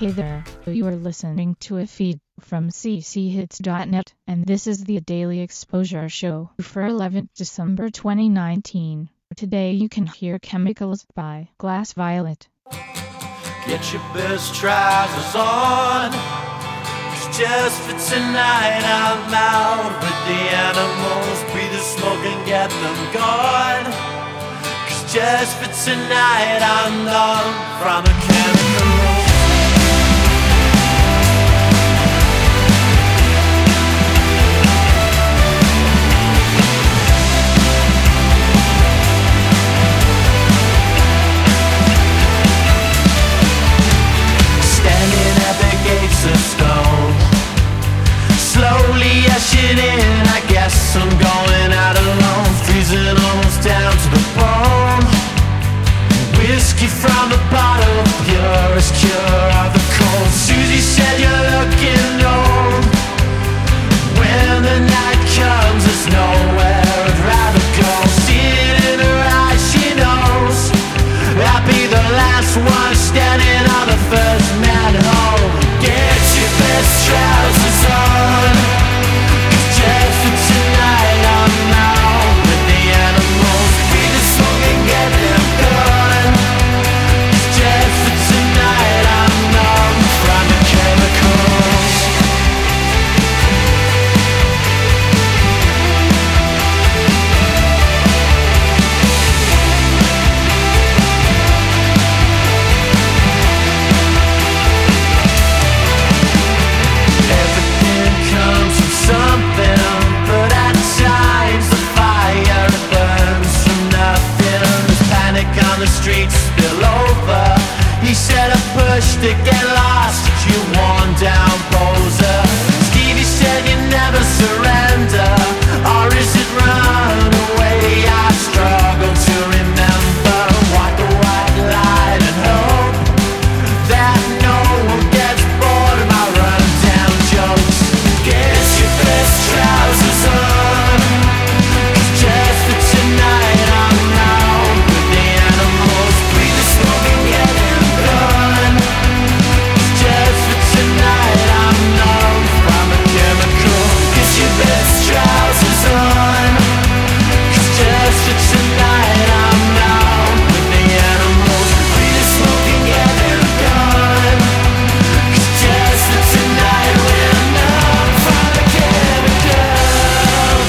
Hey there, you are listening to a feed from cchits.net, and this is the Daily Exposure Show for 11th December 2019. Today you can hear Chemicals by Glass Violet. Get your best trousers on, 'cause just for tonight I'm out with the animals. Breathe the smoke and get them gone, 'cause just for tonight I'm numb from a chemical. Slowly ushing in, I guess I'm going out alone, freezing almost down to the bone. Whiskey from the bottle, purest cure of the cold. Susie said you're looking old. When the night comes, there's nowhere I'd rather go. See it in her eyes, she knows I'll be the last one standing on the first manhole. Get your best trousers on, 'cause just for tonight I'm out with the animals. Breathe the smoke and get them gone, 'cause just for tonight I'm numb from the chemicals. Streets spill over. He said I pushed to get lost, you worn down poser. Stevie said you never surrender, or is it run away? I struggle to remember. Walk the white light and hope that no one gets bored of my rundown jokes. Get your best trousers on, 'cause just for tonight I'm out with the animals. Breathe the smoke and get them gone, 'cause just for tonight I'm numb from a chemical. Get your best trousers on, 'cause just for tonight I'm out with the animals. Breathe the smoke and get them gone, 'cause just for tonight we're numb from the chemicals.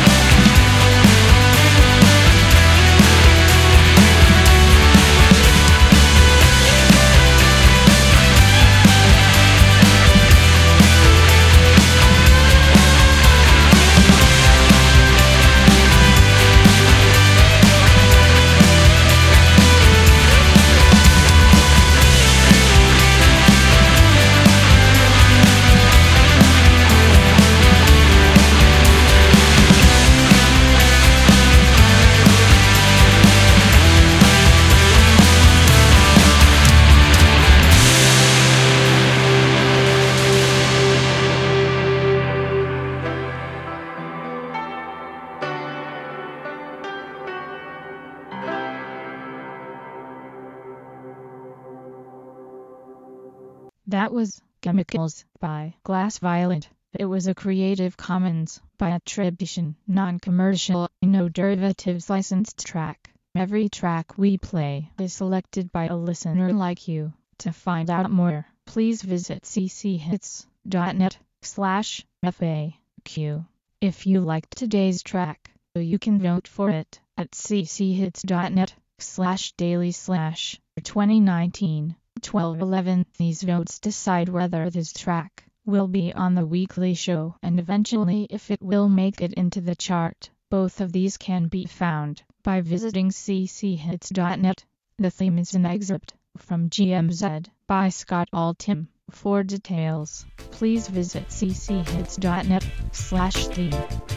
That was Chemicals by Glass Violet. It was a Creative Commons by attribution, non-commercial, no derivatives licensed track. Every track we play is selected by a listener like you. To find out more, please visit cchits.net/FAQ. If you liked today's track, you can vote for it at cchits.net/daily/2019. 12/11. These votes decide whether this track will be on the weekly show and eventually if it will make it into the chart. Both of these can be found by visiting cchits.net. The theme is an excerpt from GMZ by Scott Altham. For details, please visit cchits.net/theme.